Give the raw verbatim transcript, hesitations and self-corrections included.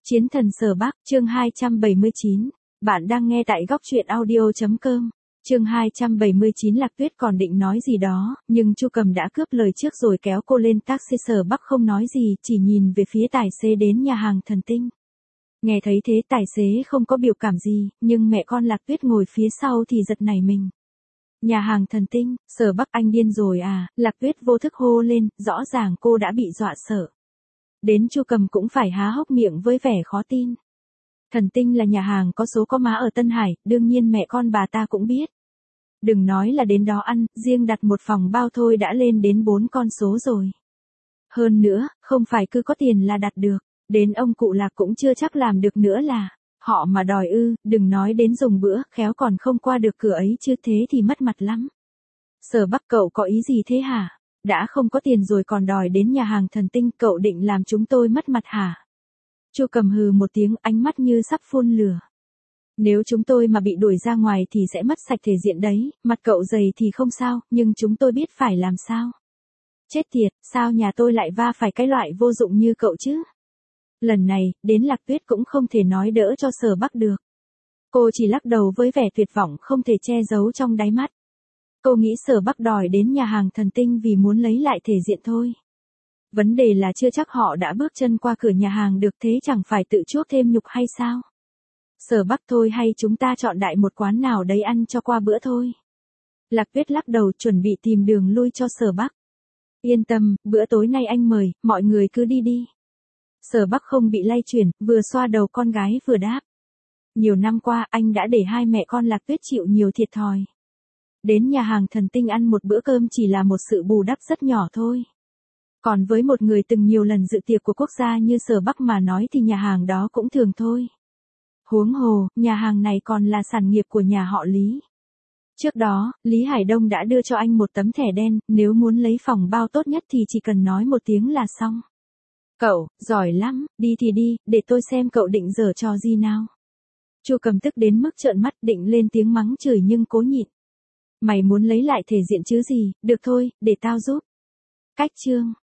Chiến thần Sở Bắc, chương hai trăm bảy mươi chín. Bạn đang nghe tại góc truyện audio chấm com. Chương hai trăm bảy mươi chín. Lạc Tuyết còn định nói gì đó, nhưng Chu Cầm đã cướp lời trước rồi kéo cô lên taxi. Sở Bắc không nói gì, chỉ nhìn về phía tài xế đến nhà hàng Thần Tinh. Nghe thấy thế tài xế không có biểu cảm gì, nhưng mẹ con Lạc Tuyết ngồi phía sau thì giật nảy mình. Nhà hàng Thần Tinh, Sở Bắc anh điên rồi à, Lạc Tuyết vô thức hô lên, rõ ràng cô đã bị dọa sợ. Đến Chu Cầm cũng phải há hốc miệng với vẻ khó tin. Thần Tinh là nhà hàng có số có má ở Tân Hải, đương nhiên mẹ con bà ta cũng biết. Đừng nói là đến đó ăn, riêng đặt một phòng bao thôi đã lên đến bốn con số rồi. Hơn nữa, không phải cứ có tiền là đặt được, đến ông cụ Lạc cũng chưa chắc làm được nữa là. Họ mà đòi ư, đừng nói đến dùng bữa, khéo còn không qua được cửa ấy chứ thế thì mất mặt lắm. Sở Bắc cậu có ý gì thế hả? Đã không có tiền rồi còn đòi đến nhà hàng Thần Tinh, cậu định làm chúng tôi mất mặt hả? Chu Cầm hừ một tiếng, ánh mắt như sắp phun lửa. Nếu chúng tôi mà bị đuổi ra ngoài thì sẽ mất sạch thể diện đấy, mặt cậu dày thì không sao, nhưng chúng tôi biết phải làm sao. Chết tiệt, sao nhà tôi lại va phải cái loại vô dụng như cậu chứ? Lần này, đến Lạc Tuyết cũng không thể nói đỡ cho Sở Bắc được. Cô chỉ lắc đầu với vẻ tuyệt vọng không thể che giấu trong đáy mắt. Cô nghĩ Sở Bắc đòi đến nhà hàng Thần Tinh vì muốn lấy lại thể diện thôi. Vấn đề là chưa chắc họ đã bước chân qua cửa nhà hàng được, thế chẳng phải tự chuốc thêm nhục hay sao? Sở Bắc thôi hay chúng ta chọn đại một quán nào đấy ăn cho qua bữa thôi. Lạc Tuyết lắc đầu chuẩn bị tìm đường lui cho Sở Bắc. Yên tâm, bữa tối nay anh mời, mọi người cứ đi đi. Sở Bắc không bị lay chuyển, vừa xoa đầu con gái vừa đáp. Nhiều năm qua anh đã để hai mẹ con Lạc Tuyết chịu nhiều thiệt thòi. Đến nhà hàng Thần Tinh ăn một bữa cơm chỉ là một sự bù đắp rất nhỏ thôi. Còn với một người từng nhiều lần dự tiệc của quốc gia như Sở Bắc mà nói thì nhà hàng đó cũng thường thôi. Huống hồ, nhà hàng này còn là sản nghiệp của nhà họ Lý. Trước đó, Lý Hải Đông đã đưa cho anh một tấm thẻ đen, nếu muốn lấy phòng bao tốt nhất thì chỉ cần nói một tiếng là xong. Cậu, giỏi lắm, đi thì đi, để tôi xem cậu định giở trò gì nào. Chu Cầm tức đến mức trợn mắt định lên tiếng mắng chửi nhưng cố nhịn. Mày muốn lấy lại thể diện chứ gì, được thôi, để tao giúp. Cách chương.